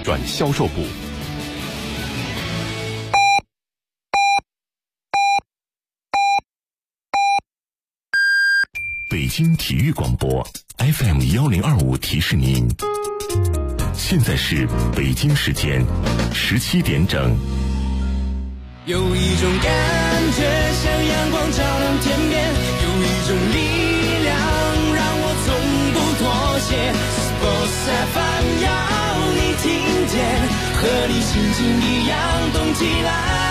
转销售部。北京体育广播 FM1025提示您，现在是北京时间17点整。 有一种感觉像阳光照亮天边，有一种力量让我从不妥协。Sports FM 要你听见，和你心情一样动起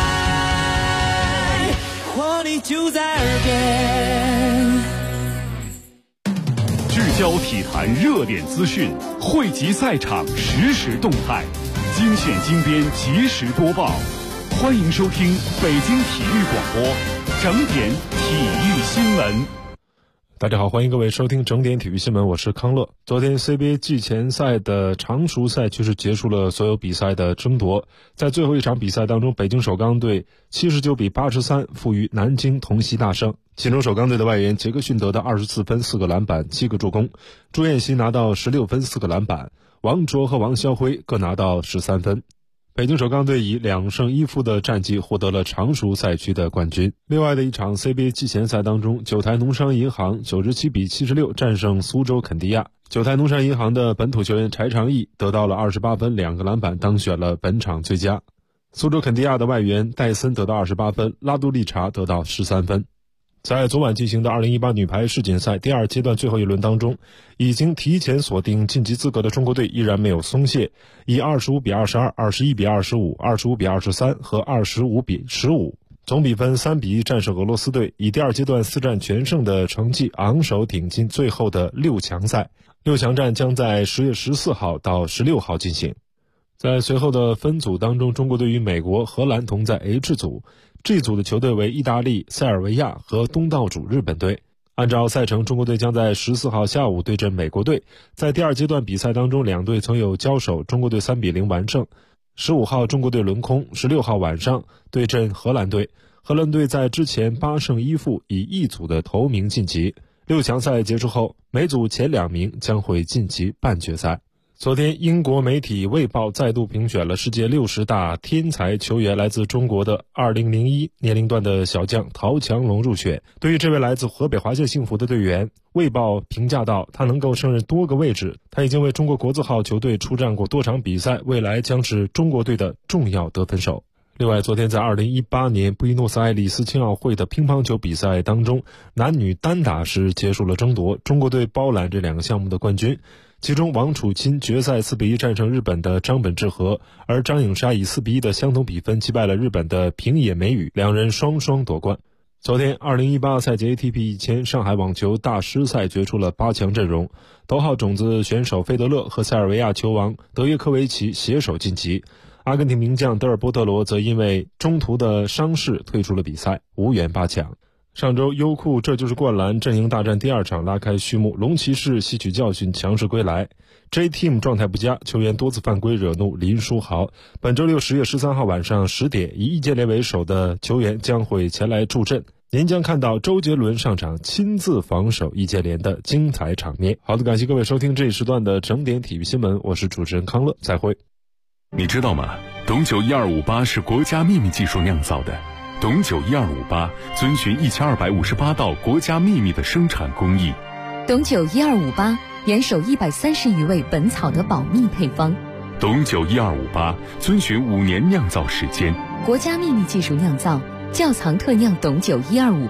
来，活力就在耳边。 聚焦体坛热点资讯，汇集赛场实时动态，精选精编及时播报。欢迎收听北京体育广播整点体育新闻。 大家好，欢迎各位收听整点体育新闻，我是康乐。昨天 CBA 季前赛的常熟赛确实结束了所有比赛的争夺，在最后一场比赛当中，北京首钢队79比83负于南京同曦大胜。其中首钢队的外援杰克逊得到24分4个篮板7个助攻，朱彦曦拿到16分4个篮板，王卓和王霄辉各拿到13分。北京首钢队以2胜1负的战绩获得了常熟赛区的冠军。另外的一场 CBA 季前赛当中，九台农商银行97比76战胜苏州肯迪亚。九台农商银行的本土球员柴长义得到了28分2个篮板，当选了本场最佳。苏州肯迪亚的外援戴森得到28分，拉杜利查得到13分。在昨晚进行的2018女排世锦赛第2阶段最后一轮当中，已经提前锁定晋级资格的中国队依然没有松懈，以25比22、21比25、25比23和25比15总比分3比1战胜俄罗斯队，以第2阶段4战全胜的成绩昂首挺进最后的6强赛。6强战将在10月14号到16号进行。在随后的分组当中，中国队与美国、荷兰同在 H 组，G 组的球队为意大利、塞尔维亚和东道主日本队。按照赛程，中国队将在14号下午对阵美国队。在第2阶段比赛当中，两队曾有交手，中国队3比0完胜。15号中国队轮空，16号晚上对阵荷兰队。荷兰队在之前8胜1负，以一组的头名晋级。6强赛结束后，每组前2名将会晋级半决赛。昨天，英国媒体《卫报》再度评选了世界60大天才球员，来自中国的2001年龄段的小将陶强龙入选。对于这位来自河北华夏幸福的队员，《卫报》评价到，他能够胜任多个位置，他已经为中国国字号球队出战过多场比赛，未来将是中国队的重要得分手。另外，昨天在2018年布宜诺斯艾利斯青奥会的乒乓球比赛当中，男女单打时结束了争夺，中国队包揽这2个项目的冠军。其中王楚钦决赛4比1战胜日本的张本智和，而张颖莎以4比1的相同比分击败了日本的平野美宇，两人双双夺冠。昨天2018赛季 ATP 1000上海网球大师赛决出了8强阵容，头号种子选手费德勒和塞尔维亚球王德约科维奇携手晋级，阿根廷名将德尔波特罗则因为中途的伤势退出了比赛，无缘8强。上周优酷这就是灌篮阵营大战第2场拉开序幕，龙骑士吸取教训强势归来。 J-Team 状态不佳，球员多次犯规惹怒林书豪。本周六10月13号晚上10点，以易建联为首的球员将会前来助阵，您将看到周杰伦上场亲自防守易建联的精彩场面。好的，感谢各位收听这一时段的整点体育新闻，我是主持人康乐，再会。 你知道吗？董酒1258是国家秘密技术酿造的。董酒1258遵循1258道国家秘密的生产工艺。 董酒1258严守130余味本草的保密配方。 董酒1258遵循5年酿造时间， 国家秘密技术酿造，窖藏特酿董酒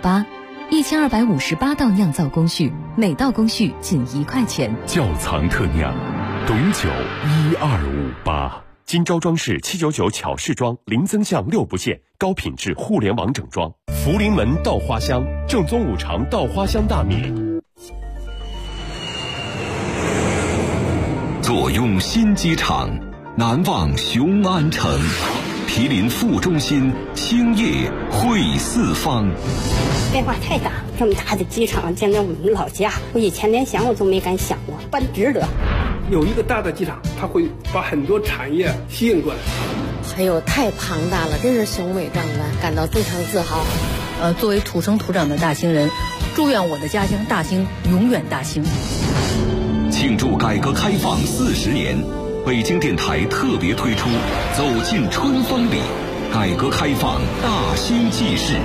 1258，1258道酿造工序，每道工序仅1块钱。 窖藏特酿，董酒1258。 金招装饰799巧饰装，零增项6不限，高品质互联网整装。福临门稻花香，正宗五常稻花香大米。 坐拥新机场，难忘雄安城。毗邻副中心，兴业汇四方。 变化太大，这么大的机场建在我们老家，我以前连想我都没敢想过，办值得。 有一个大的机场，它会把很多产业吸引过来。 哎呦，太庞大了，真是雄伟壮观，感到非常自豪。 作为土生土长的大兴人，祝愿我的家乡大兴永远大兴。 庆祝改革开放40年北京电台特别推出走进春风里，改革开放大兴纪事。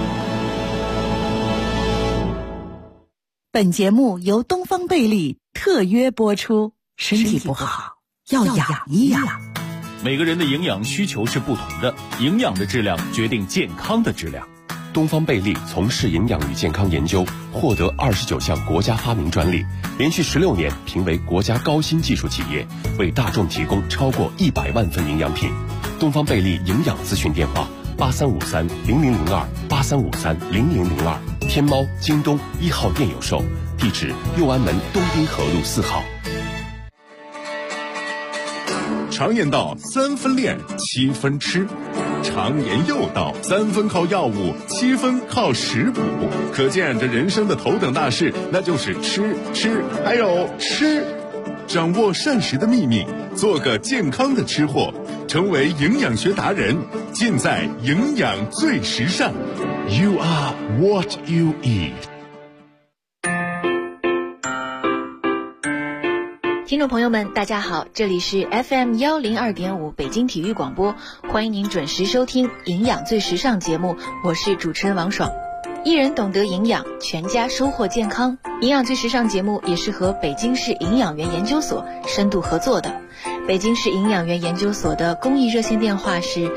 本节目由东方贝利特约播出。身体不好要养一养。 每个人的营养需求是不同的，营养的质量决定健康的质量。 东方贝利从事营养与健康研究，获得29项国家发明专利，连续16年评为国家高新技术企业，为大众提供超过100万份营养品。东方贝利营养咨询电话83530002，83530002，天猫、京东1号店有售，地址右安门东滨河路4号。 常言道3分练7分吃，常言又道3分靠药物7分靠食补，可见这人生的头等大事那就是吃还有吃。掌握膳食的秘密，做个健康的吃货，成为营养学达人，尽在营养最时尚。 You are what you eat。 听众朋友们大家好，这里是 FM 102.5北京体育广播，欢迎您准时收听营养最时尚节目，我是主持人王爽。一人懂得营养，全家收获健康。营养最时尚节目也是和北京市营养园研究所深度合作的。北京市营养园研究所的公益热线电话是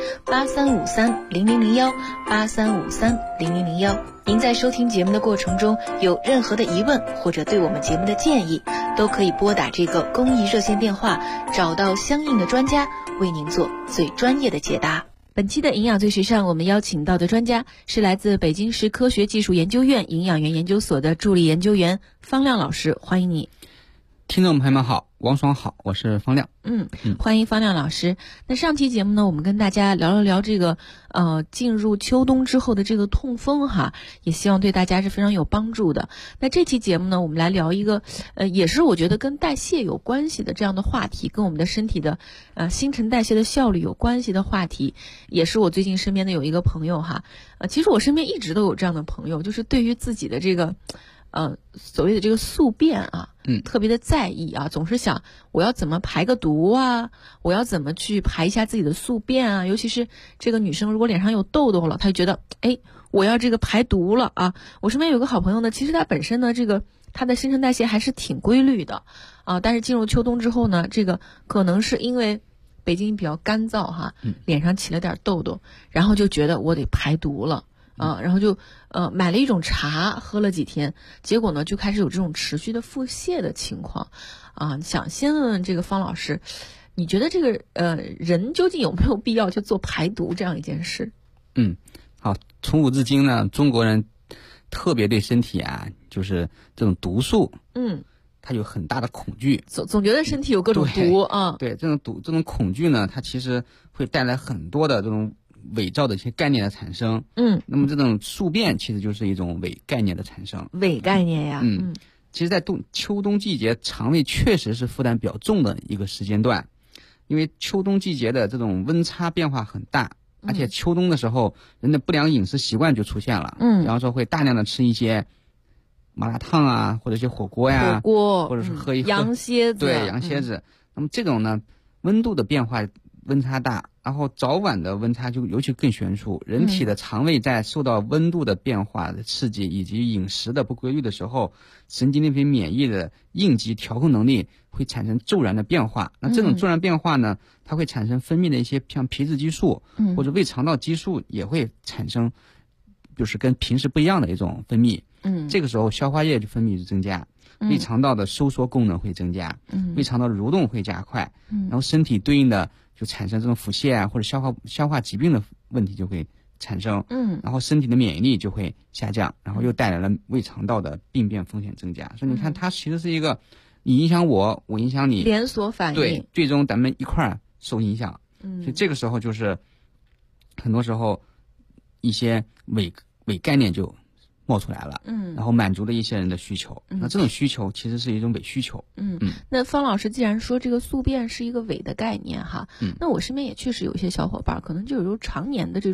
83530001，83530001。您在收听节目的过程中有任何的疑问或者对我们节目的建议，都可以拨打这个公益热线电话，找到相应的专家为您做最专业的解答。本期的营养最时尚，我们邀请到的专家是来自北京市科学技术研究院营养园研究所的助理研究员方亮老师，欢迎你。 听众朋友们好，王爽好，我是方亮。 欢迎方亮老师。那上期节目呢，我们跟大家聊了聊这个进入秋冬之后的这个痛风哈，也希望对大家是非常有帮助的。那这期节目呢，我们来聊一个也是我觉得跟代谢有关系的这样的话题，跟我们的身体的新陈代谢的效率有关系的话题，也是我最近身边的有一个朋友哈，其实我身边一直都有这样的朋友，就是对于自己的这个所谓的这个宿便啊，特别的在意啊，总是想我要怎么排个毒啊，我要怎么去排一下自己的宿便啊，尤其是这个女生如果脸上有痘痘了，她就觉得我要这个排毒了啊。我身边有个好朋友呢，其实她本身呢她的新陈代谢还是挺规律的啊，但是进入秋冬之后呢，这个可能是因为北京比较干燥哈，脸上起了点痘痘，然后就觉得我得排毒了。然后就买了一种茶喝了几天，结果呢就开始有这种持续的腹泻的情况啊。想先问问这个方老师，你觉得这个人究竟有没有必要去做排毒这样一件事？ 好，从古至今呢，中国人特别对身体啊，就是这种毒素，他有很大的恐惧， 总觉得身体有各种毒啊。 对，这种恐惧呢，它其实会带来很多的这种伪造的一些概念的产生。那么这种宿便其实就是一种伪概念的产生。 伪概念呀。 其实在秋冬季节，肠胃确实是负担比较重的一个时间段，因为秋冬季节的这种温差变化很大，而且秋冬的时候人的不良饮食习惯就出现了。比方说会大量的吃一些麻辣烫啊，或者一些火锅呀，或者是喝羊蝎子。 对，羊蝎子。那么这种呢，温度的变化温差大，然后早晚的温差就尤其更悬殊。人体的肠胃在受到温度的变化的刺激，以及饮食的不规律的时候，神经内分泌免疫的应急调控能力会产生骤然的变化。那这种骤然变化呢，它会产生分泌的一些像皮质激素或者胃肠道激素也会产生，就是跟平时不一样的一种分泌。这个时候消化液就分泌就增加，胃肠道的收缩功能会增加，胃肠道的蠕动会加快，然后身体对应的就产生这种腹泻啊或者消化疾病的问题就会产生，然后身体的免疫力就会下降，然后又带来了胃肠道的病变风险增加。所以你看，它其实是一个你影响我影响你连锁反应， 对，最终咱们一块儿受影响。所以这个时候就是很多时候一些伪概念就冒出来了，然后满足了一些人的需求，那这种需求其实是一种伪需求。 那方老师既然说这个宿便是一个伪的概念哈，那我身边也确实有一些小伙伴可能就有常年的这种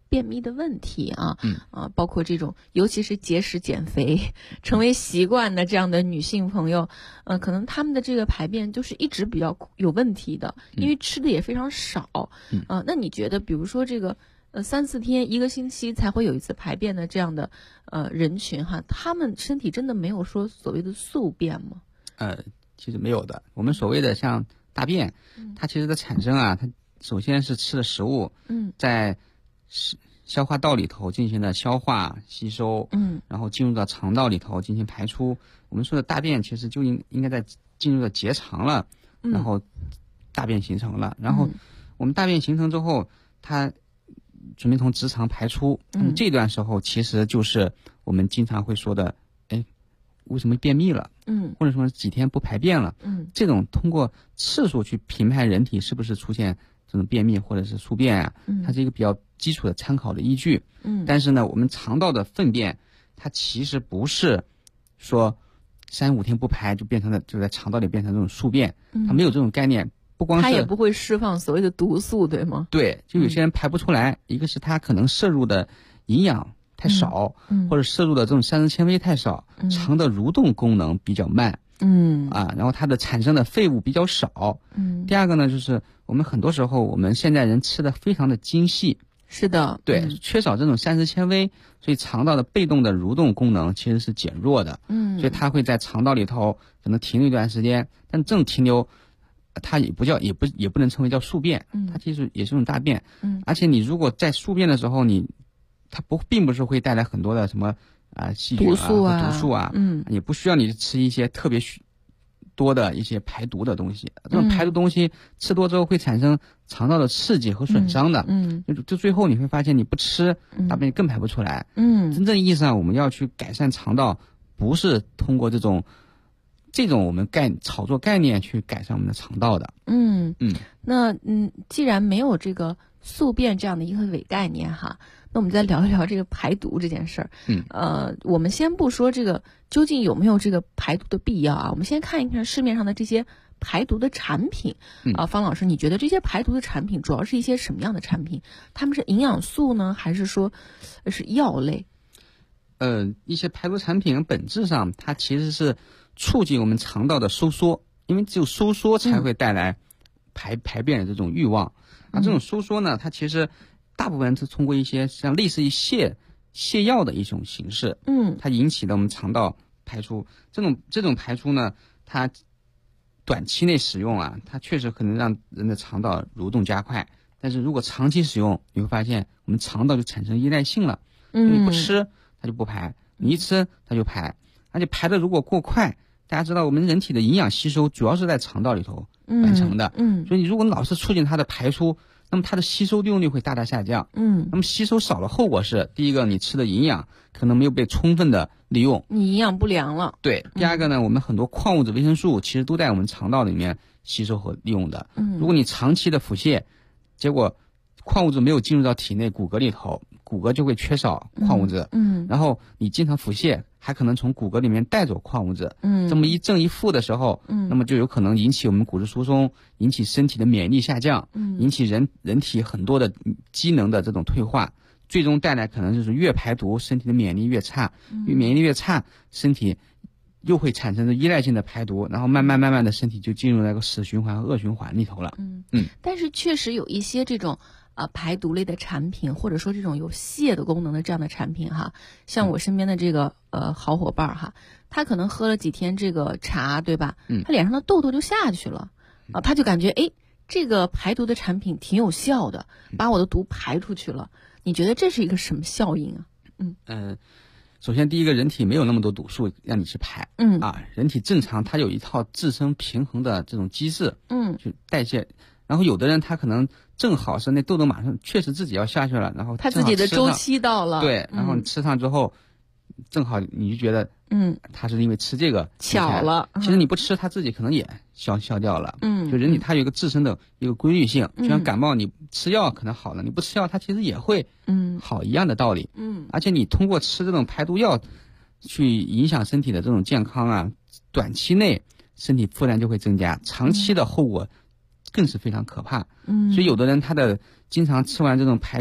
便秘的问题啊，包括这种尤其是节食减肥成为习惯的这样的女性朋友，可能她们的这个排便就是一直比较有问题的，因为吃的也非常少。那你觉得比如说这个3-4天1个星期才会有一次排便的这样的人群哈，他们身体真的没有说所谓的宿便吗？ 其实没有的。我们所谓的像大便，它其实的产生啊，它首先是吃的食物，在消化道里头进行了消化吸收，然后进入到肠道里头进行排出。我们说的大便其实就应该在进入到结肠了，然后大便形成了，然后我们大便形成之后，它准备从直肠排出。那么这段时候其实就是我们经常会说的，为什么便秘了？或者说几天不排便了？这种通过次数去评判人体是不是出现这种便秘或者是宿便啊，它是一个比较基础的参考的依据。但是呢，我们肠道的粪便，它其实不是说3-5天不排就变成了就在肠道里变成这种宿便，它没有这种概念。不光是它也不会释放所谓的毒素，对吗？ 对，就有些人排不出来，一个是他可能摄入的营养太少，或者摄入的这种膳食纤维太少，肠的蠕动功能比较慢，然后它的产生的废物比较少。第二个呢，就是我们很多时候我们现在人吃的非常的精细， 是的， 对，缺少这种膳食纤维，所以肠道的被动的蠕动功能其实是减弱的，所以它会在肠道里头可能停留一段时间，但这种停留它也不能称为叫宿便，它其实也是一种大便，而且你如果在宿便的时候它并不是会带来很多的什么细菌毒素啊，也不需要你吃一些特别多的一些排毒的东西。这种排毒东西吃多之后会产生肠道的刺激和损伤的，就最后你会发现你不吃，大便更排不出来。真正意义上我们要去改善肠道，不是通过这种我们炒作概念去改善我们的肠道的。 那既然没有这个宿便这样的一个伪概念哈，那我们再聊一聊这个排毒这件事儿。我们先不说这个究竟有没有这个排毒的必要啊，我们先看一看市面上的这些排毒的产品。方老师，你觉得这些排毒的产品主要是一些什么样的产品？他们是营养素呢，还是说是药类？ 一些排毒产品本质上它其实是促进我们肠道的收缩，因为只有收缩才会带来排便的这种欲望。这种收缩呢，它其实大部分是通过一些像类似于泻药的一种形式，它引起的我们肠道排出。这种排出呢，它短期内使用啊，它确实可能让人的肠道蠕动加快，但是如果长期使用，你会发现我们肠道就产生依赖性了。你不吃它就不排，你一吃它就排，而且排的如果过快，大家知道我们人体的营养吸收主要是在肠道里头完成的，所以你如果老是促进它的排出，那么它的吸收利用率会大大下降。那么吸收少了，后果是第一个，你吃的营养可能没有被充分的利用， 你营养不良了。 对，第二个呢，我们很多矿物质、维生素其实都在我们肠道里面吸收和利用的。如果你长期的腹泻，结果矿物质没有进入到体内骨骼里头，骨骼就会缺少矿物质，然后你经常腹泻，还可能从骨骼里面带走矿物质，这么一正一负的时候，那么就有可能引起我们骨质疏松，引起身体的免疫力下降，引起人体很多的机能的这种退化，最终带来可能就是越排毒，身体的免疫力越差，免疫力越差，身体又会产生依赖性的排毒，然后慢慢的身体就进入那个死循环和恶循环里头了。 但是确实有一些这种排毒类的产品，或者说这种有泻的功能的这样的产品哈，像我身边的这个好伙伴哈，他可能喝了几天这个茶，对吧？他脸上的痘痘就下去了，他就感觉这个排毒的产品挺有效的，把我的毒排出去了。你觉得这是一个什么效应啊？ 首先第一个，人体没有那么多毒素让你去排，人体正常它有一套自身平衡的这种机制，去代谢。然后有的人他可能正好是那痘痘马上确实自己要下去了，然后他自己的周期到了， 对，然后你吃上之后，正好你就觉得，他是因为吃这个巧了， 其实你不吃，他自己可能也消掉了，就人体它有一个自身的一个规律性，就像感冒你吃药可能好了，你不吃药它其实也会好一样的道理，而且你通过吃这种排毒药去影响身体的这种健康啊，短期内身体负担就会增加，长期的后果更是非常可怕。所以有的人他的经常吃完这种排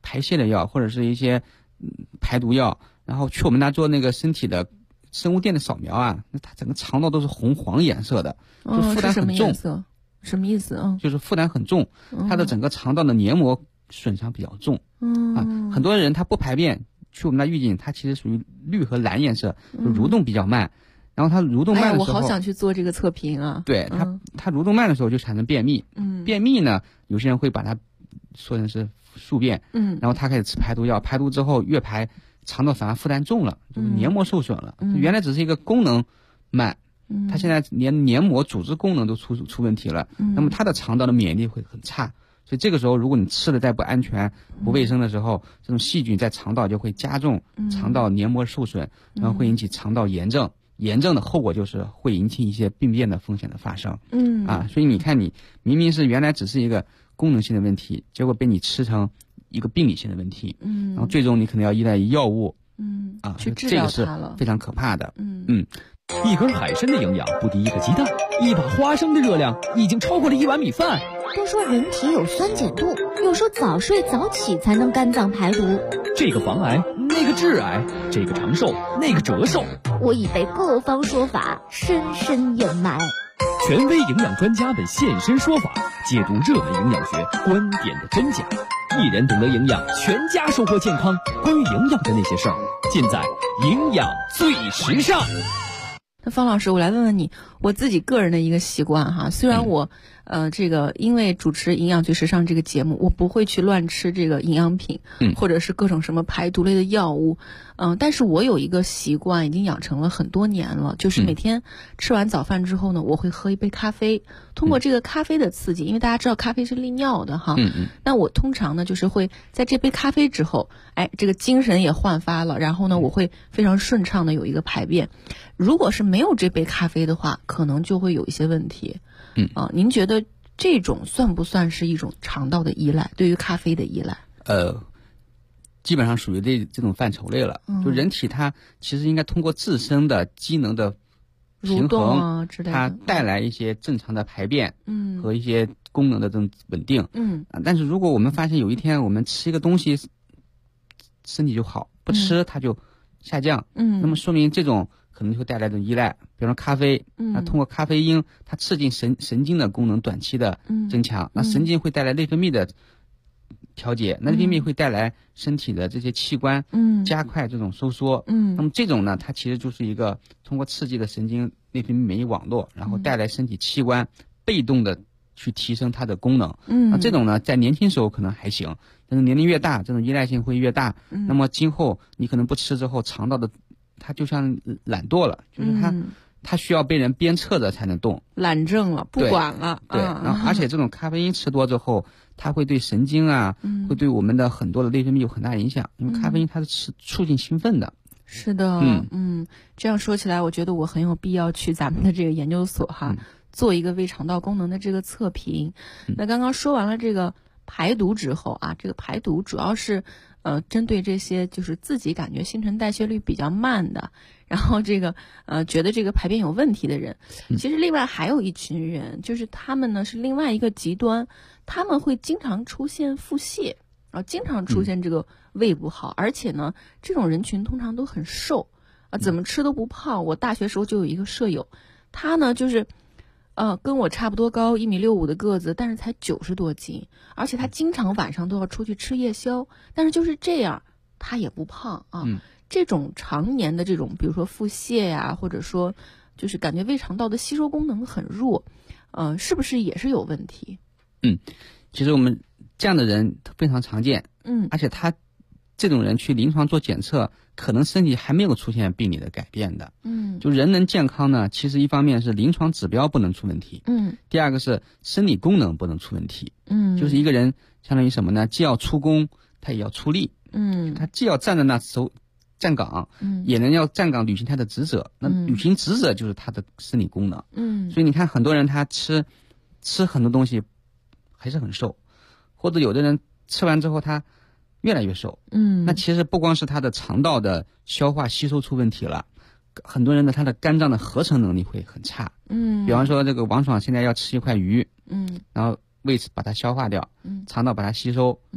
排泄的药或者是一些排毒药，然后去我们那做那个身体的生物电的扫描啊，那它整个肠道都是红黄颜色的，就负担很重。 什么意思啊？ 就是负担很重，它的整个肠道的黏膜损伤比较重。很多人他不排便，去我们那预警，它其实属于绿和蓝颜色，就蠕动比较慢。然后它蠕动慢的时候， 我好想去做这个测评啊。 对，它蠕动慢的时候就产生便秘。便秘呢，有些人会把它说成是宿便。然后他开始吃排毒药，排毒之后越排，肠道反而负担重了，就是黏膜受损了。原来只是一个功能慢。他现在连黏膜组织功能都出问题了，那么他的肠道的免疫力会很差，所以这个时候如果你吃的再不安全、不卫生的时候，这种细菌在肠道就会加重肠道黏膜受损，然后会引起肠道炎症，炎症的后果就是会引起一些病变的风险的发生。所以你看，你明明是原来只是一个功能性的问题，结果被你吃成一个病理性的问题，然后最终你可能要依赖于药物， 去治疗它了， 这个是非常可怕的。 一根海参的营养不敌一个鸡蛋，一把花生的热量已经超过了1碗米饭。 都说人体有酸碱度，又说早睡早起才能肝脏排毒。 这个防癌，那个致癌，这个长寿，那个折寿。 我已被各方说法深深掩埋。 权威营养专家们现身说法，解读热门营养学观点的真假。一人懂得营养，全家收获健康。关于营养的那些事儿，尽在营养最时尚。 那方老师，我来问问你，我自己个人的一个习惯哈，虽然我这个因为主持《营养最时尚》这个节目，我不会去乱吃这个营养品，或者是各种什么排毒类的药物，但是我有一个习惯已经养成了很多年了，就是每天吃完早饭之后呢，我会喝一杯咖啡，通过这个咖啡的刺激，因为大家知道咖啡是利尿的哈，那我通常呢就是会在这杯咖啡之后，这个精神也焕发了，然后呢我会非常顺畅的有一个排便。如果是没有这杯咖啡的话，可能就会有一些问题。您觉得这种算不算是一种肠道的依赖？对于咖啡的依赖？ 基本上属于这种范畴类了。就人体它其实应该通过自身的机能的平衡，它带来一些正常的排便，和一些功能的这种稳定。但是如果我们发现有一天我们吃一个东西，身体就好，不吃它就下降，那么说明这种可能会带来的依赖，比如说咖啡，那通过咖啡因，它刺激神经的功能短期的增强，那神经会带来内分泌的调节，那内分泌会带来身体的这些器官加快这种收缩，那么这种呢，它其实就是一个通过刺激的神经内分泌免疫网络，然后带来身体器官被动的去提升它的功能。那这种呢，在年轻时候可能还行，但是年龄越大，这种依赖性会越大。那么今后你可能不吃之后，肠道的它就像懒惰了，就是它需要被人鞭策着才能动， 懒政了，不管了。 对，然后而且这种咖啡因吃多之后，它会对神经啊，会对我们的很多的内分泌有很大影响，因为咖啡因它是促进兴奋的。 是的，这样说起来，我觉得我很有必要去咱们的这个研究所哈，做一个胃肠道功能的这个测评。那刚刚说完了这个排毒之后啊，这个排毒主要是针对这些就是自己感觉新陈代谢率比较慢的，然后这个觉得这个排便有问题的人。其实另外还有一群人，就是他们呢是另外一个极端，他们会经常出现腹泻，然后经常出现这个胃不好，而且呢这种人群通常都很瘦怎么吃都不胖。我大学时候就有一个舍友，他呢就是跟我差不多高，1.65米的个子，但是才90多斤，而且他经常晚上都要出去吃夜宵，但是就是这样，他也不胖啊。这种常年的这种，比如说腹泻呀，或者说就是感觉胃肠道的吸收功能很弱，是不是也是有问题？ 其实我们这样的人非常常见，而且他这种人去临床做检测，可能身体还没有出现病理的改变的。就人能健康呢，其实一方面是临床指标不能出问题，第二个是生理功能不能出问题。就是一个人相当于什么呢？既要出工，他也要出力。他既要站在那站岗，也能要站岗履行他的职责。那履行职责就是他的生理功能。所以你看很多人他吃很多东西还是很瘦，或者有的人吃完之后他越来越瘦。那其实不光是他的肠道的消化吸收出问题了，很多人的他的肝脏的合成能力会很差。比方说这个王爽现在要吃一块鱼，然后胃把它消化掉，肠道把它吸收，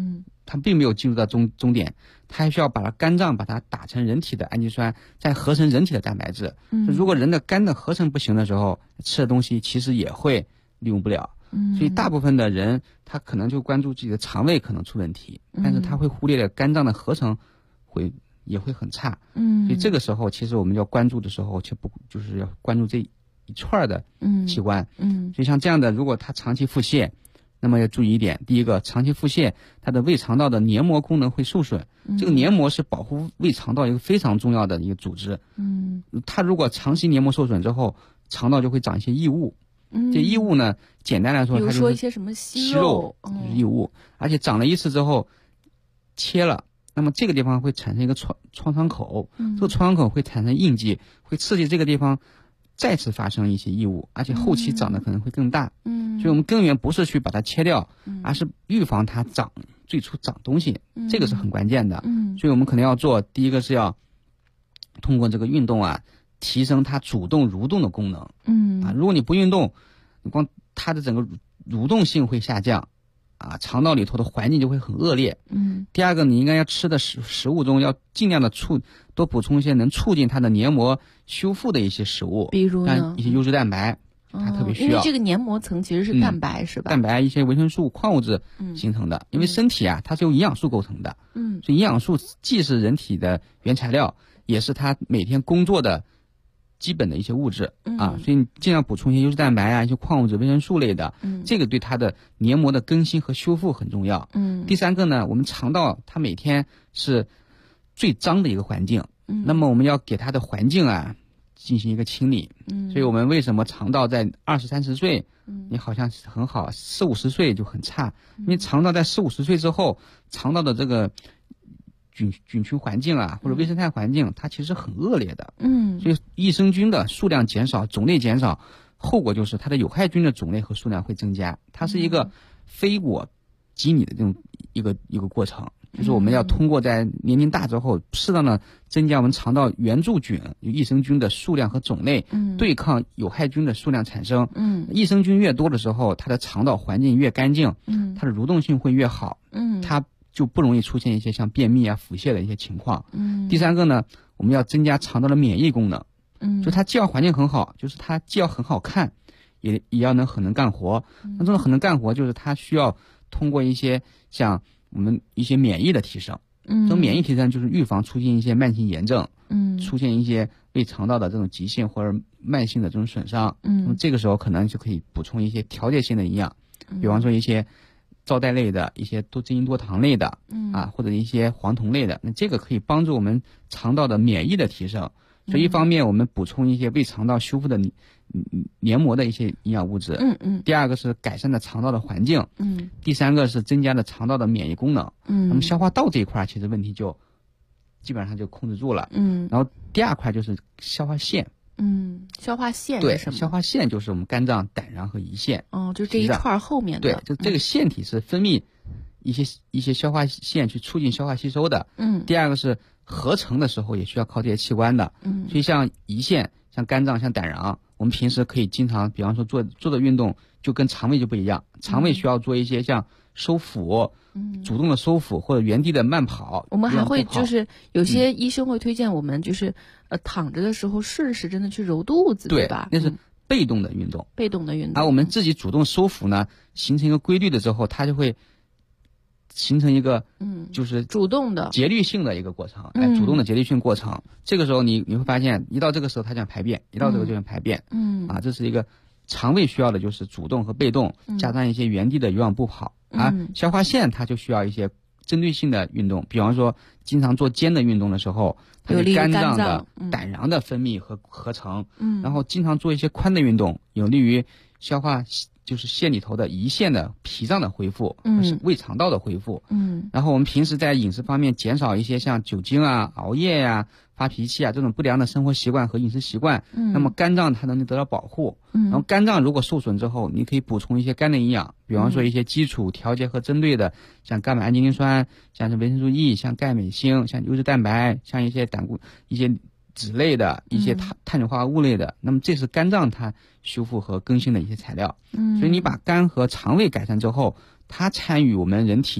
它并没有进入到终点，它还需要把肝脏把它打成人体的氨基酸，再合成人体的蛋白质。如果人的肝的合成不行的时候，吃的东西其实也会利用不了。所以大部分的人他可能就关注自己的肠胃可能出问题，但是他会忽略了肝脏的合成也会很差。所以这个时候其实我们要关注的时候，就是要关注这一串的器官。所以像这样的，如果他长期腹泻，那么要注意一点，第一个，长期腹泻，它的胃肠道的黏膜功能会受损。这个黏膜是保护胃肠道一个非常重要的一个组织。它如果长期黏膜受损之后，肠道就会长一些异物。这异物呢，简单来说， 比如说一些什么息肉， 就是异物，而且长了一次之后切了，那么这个地方会产生一个创伤口，这个创伤口会产生印记，会刺激这个地方再次发生一些异物，而且后期长得可能会更大。所以我们根源不是去把它切掉，而是预防它最初长东西，这个是很关键的。所以我们可能要做，第一个是要通过这个运动啊，提升它主动蠕动的功能。如果你不运动，你光它的整个蠕动性会下降，肠道里头的环境就会很恶劣。第二个，你应该要吃的食物中要尽量的多补充一些能促进它的黏膜修复的一些食物， 比如呢一些优质蛋白，它特别需要。 因为这个黏膜层其实是蛋白，是吧？ 蛋白、一些维生素、矿物质形成的。因为身体它是由营养素构成的。所以营养素既是人体的原材料，也是它每天工作的基本的一些物质。所以你尽量补充一些优质蛋白一些矿物质、维生素类的。这个对它的黏膜的更新和修复很重要。第三个呢，我们肠道它每天是最脏的一个环境。那么我们要给它的环境进行一个清理。所以我们为什么肠道在20、30岁你好像很好，40、50岁就很差？因为肠道在40、50岁之后，肠道的这个菌群环境或者微生态环境，它其实很恶劣的。所以益生菌的数量减少，种类减少，后果就是它的有害菌的种类和数量会增加。它是一个非我即你的这种一个过程。就是我们要通过在年龄大之后，适当的增加我们肠道原住菌、益生菌的数量和种类，对抗有害菌的数量产生。益生菌越多的时候，它的肠道环境越干净，它的蠕动性会越好，它就不容易出现一些像便秘腹泻的一些情况。第三个呢，我们要增加肠道的免疫功能。就它既要环境很好，就是它既要很好看，也要很能干活。那这种很能干活，就是它需要通过一些像我们一些免疫的提升。这种免疫提升就是预防出现一些慢性炎症，出现一些胃肠道的这种急性或者慢性的这种损伤。那么这个时候可能就可以补充一些调节性的营养，比方说一些皂带类的、一些真菌多糖类的，或者一些黄酮类的。那这个可以帮助我们肠道的免疫的提升。所以一方面我们补充一些胃肠道修复的黏膜的一些营养物质。第二个是改善的肠道的环境。第三个是增加的肠道的免疫功能。那么消化道这一块其实问题就基本上就控制住了。然后第二块就是消化腺。 消化腺是什么？ 消化腺就是我们肝脏、胆囊和胰腺。 就是这一串后面的。 对，就这个腺体是分泌一些消化腺去促进消化吸收的。第二个是合成的时候也需要靠这些器官的。所以像胰腺、像肝脏、像胆囊，我们平时可以经常，比方说做的运动就跟肠胃就不一样。肠胃需要做一些像收腹，主动的收腹或者原地的慢跑。 我们还会就是有些医生会推荐我们就是躺着的时候顺时针的去揉肚子，对吧？ 那是被动的运动。而我们自己主动收腹呢，形成一个规律的之后，它就会形成一个就是主动的节律性的一个过程。主动的节律性过程。这个时候你会发现，一到这个时候它就想排便，一到这个就想排便。这是一个肠胃需要的就是主动和被动，加上一些原地的有氧步跑。消化腺它就需要一些针对性的运动，比方说经常做肩的运动的时候，它对肝脏的、胆囊的分泌和合成。然后经常做一些髋的运动，有利于消化就是腺里头的胰腺的脾脏的恢复，胃肠道的恢复。然后我们平时在饮食方面减少一些像酒精熬夜发脾气这种不良的生活习惯和饮食习惯。那么肝脏它能得到保护。然后肝脏如果受损之后，你可以补充一些肝的营养，比方说一些基础调节和针对的，像伽马氨基磷酸，像是维生素 E， 像钙镁锌，像优质蛋白，像一些一些脂类的一些碳水化合物类的。那么这是肝脏它修复和更新的一些材料。所以你把肝和肠胃改善之后，它参与我们人体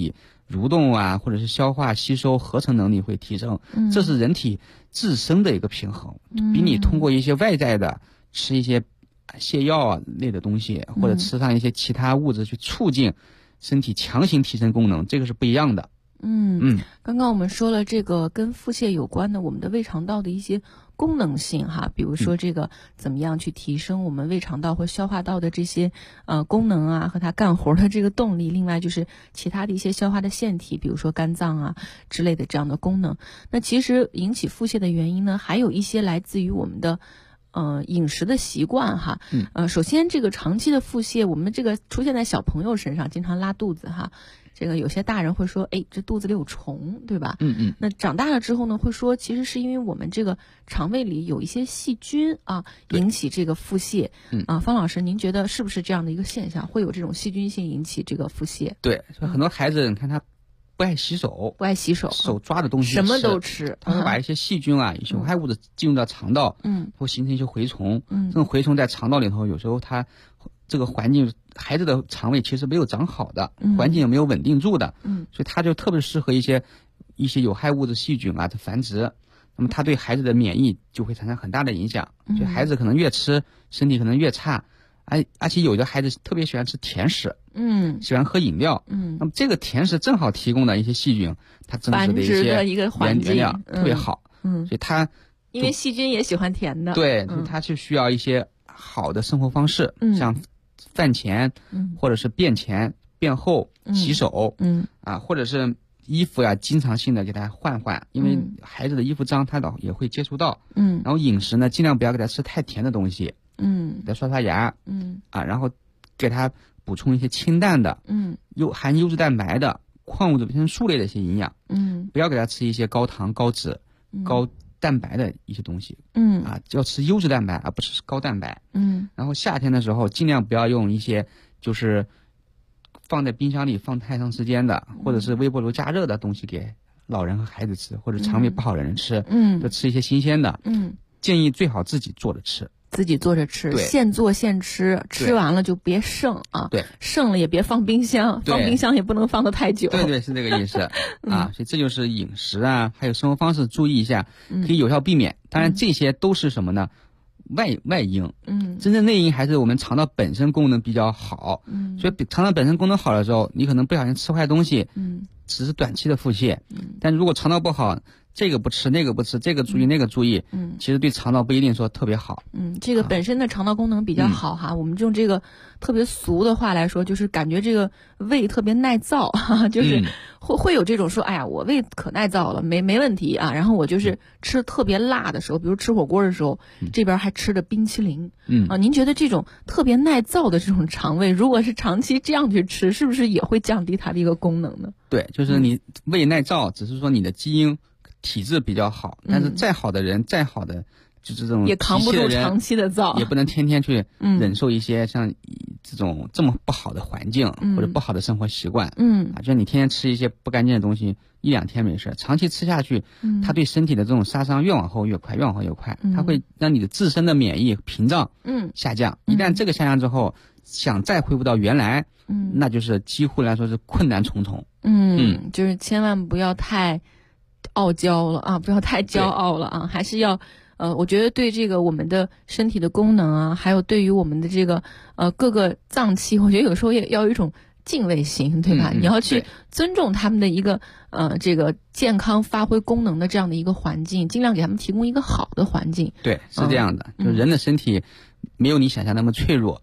蠕动啊，或者是消化、吸收、合成能力会提升。这是人体自身的一个平衡，比你通过一些外在的吃一些泻药啊类的东西，或者吃上一些其他物质去促进身体强行提升功能，这个是不一样的。 刚刚我们说了这个跟腹泻有关的我们的胃肠道的一些功能性哈，比如说这个怎么样去提升我们胃肠道或消化道的这些功能啊和它干活的这个动力，另外就是其他的一些消化的腺体，比如说肝脏啊之类的这样的功能。那其实引起腹泻的原因呢，还有一些来自于我们的饮食的习惯哈。首先这个长期的腹泻，我们这个出现在小朋友身上，经常拉肚子哈。这个有些大人会说，哎，这肚子里有虫，对吧？那长大了之后呢，会说其实是因为我们这个肠胃里有一些细菌啊，引起这个腹泻。方老师，您觉得是不是这样的一个现象，会有这种细菌性引起这个腹泻？ 对，很多孩子你看他不爱洗手，手抓的东西什么都吃， 他会把一些细菌啊、一些有害物质进入到肠道，会形成一些蛔虫。这种蛔虫在肠道里头，有时候它这个环境，孩子的肠胃其实没有长好的，环境也没有稳定住的，所以它就特别适合一些有害物质细菌啊的繁殖。那么它对孩子的免疫就会产生很大的影响，所以孩子可能越吃，身体可能越差。而且有的孩子特别喜欢吃甜食，喜欢喝饮料，那么这个甜食正好提供了一些细菌，它增殖的一些原料特别好，所以它因为细菌也喜欢甜的， 对，所以它就需要一些好的生活方式，像饭前，或者是便前、便后洗手，或者是衣服呀，经常性的给他换，因为孩子的衣服脏，他也会接触到，然后饮食呢，尽量不要给他吃太甜的东西。给他刷牙，然后给他补充一些清淡的，含优质蛋白的、矿物质维生素类的一些营养，不要给他吃一些高糖、高脂、高蛋白的一些东西，要吃优质蛋白，而不是高蛋白，然后夏天的时候尽量不要用一些就是放在冰箱里放太长时间的，或者是微波炉加热的东西给老人和孩子吃，或者肠胃不好的人吃，就吃一些新鲜的，建议最好自己做着吃。 自己做着吃，现做现吃，吃完了就别剩啊！ 对， 剩了也别放冰箱，放冰箱也不能放得太久。 对，是这个意思啊！所以这就是饮食啊，还有生活方式注意一下，可以有效避免。当然这些都是什么呢？外因，真正内因还是我们肠道本身功能比较好，所以肠道本身功能好的时候，你可能不小心吃坏东西，只是短期的腹泻，但如果肠道不好。这个不吃，那个不吃，这个注意，那个注意，其实对肠道不一定说特别好。 这个本身的肠道功能比较好哈，我们用这个特别俗的话来说，就是感觉这个胃特别耐造哈，就是会有这种说，哎呀，我胃可耐造了，没问题啊。然后我就是吃特别辣的时候，比如吃火锅的时候，这边还吃的冰淇淋，您觉得这种特别耐造的这种肠胃，如果是长期这样去吃，是不是也会降低它的一个功能呢？ 对，就是你胃耐造，只是说你的基因。体质比较好，但是再好的人，再好的就是这种也扛不住长期的燥， 也不能天天去忍受一些像这么不好的环境，或者不好的生活习惯。就像你天天吃一些不干净的东西，1-2天没事，长期吃下去，它对身体的这种杀伤越往后越快，它会让你的自身的免疫屏障下降。一旦这个下降之后，想再恢复到原来，那就是几乎来说是困难重重。 就是千万不要太傲娇了啊，不要太骄傲了啊，还是要我觉得对这个我们的身体的功能啊，还有对于我们的这个各个脏器，我觉得有时候也要有一种敬畏心，对吧？你要去尊重他们的一个这个健康发挥功能的这样的一个环境，尽量给他们提供一个好的环境。 对，是这样的，就是人的身体没有你想象那么脆弱，